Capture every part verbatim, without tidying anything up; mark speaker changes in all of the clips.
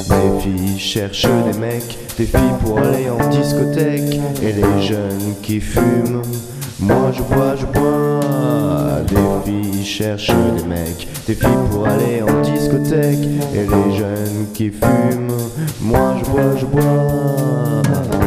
Speaker 1: Des filles cherchent des mecs, des filles pour aller en discothèque. Et les jeunes qui fument, moi je bois, je bois. Des filles cherchent des mecs, des filles pour aller en discothèque. Et les jeunes qui fument, moi je bois, je bois.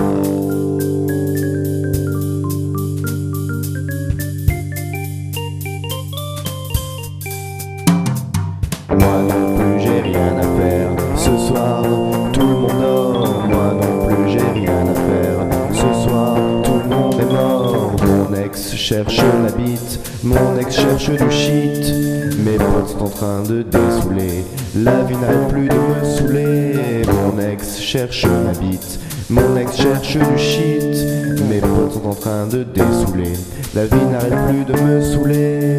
Speaker 1: Moi non plus j'ai rien à faire, ce soir tout le monde dort. Moi non plus j'ai rien à faire, ce soir tout le monde est mort. Mon ex cherche la bite, mon ex cherche du shit. Mes potes sont en train de dessouler, la vie n'arrête plus de me saouler. Mon ex cherche la bite, mon ex cherche du shit. Mes potes sont en train de dessouler, la vie n'arrête plus de me saouler.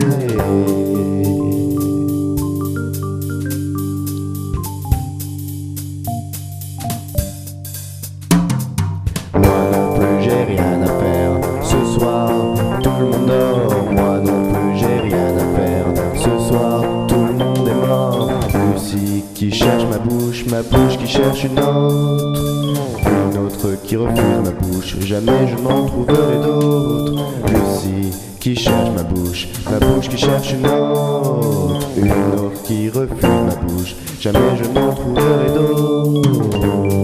Speaker 1: J'ai rien à faire, ce soir tout le monde dort. Moi non plus j'ai rien à faire, ce soir tout le monde est mort. Lucie qui cherche ma bouche, ma bouche qui cherche une autre. Une autre qui refuse ma bouche, jamais je n'en trouverai d'autre. Lucie qui cherche ma bouche, ma bouche qui cherche une autre. Une autre qui refuse ma bouche, jamais je n'en trouverai d'autre.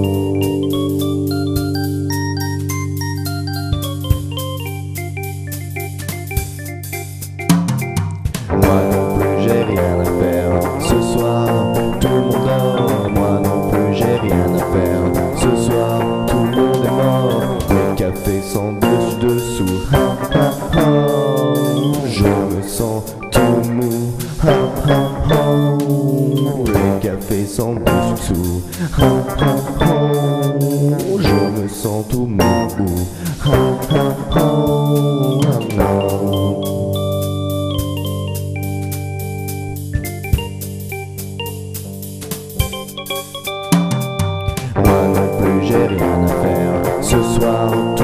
Speaker 1: Moi non plus j'ai rien à faire, ce soir tout le monde dort. Moi non plus j'ai rien à faire, ce soir tout le monde est mort. Les cafés sont dessus dessous, ha ha ha. Je me sens tout mou, ha ha ha. Les cafés sont dessous, ha ha ha. Je me sens tout mou, ha ha ha. Moi non plus j'ai rien à faire, ce soir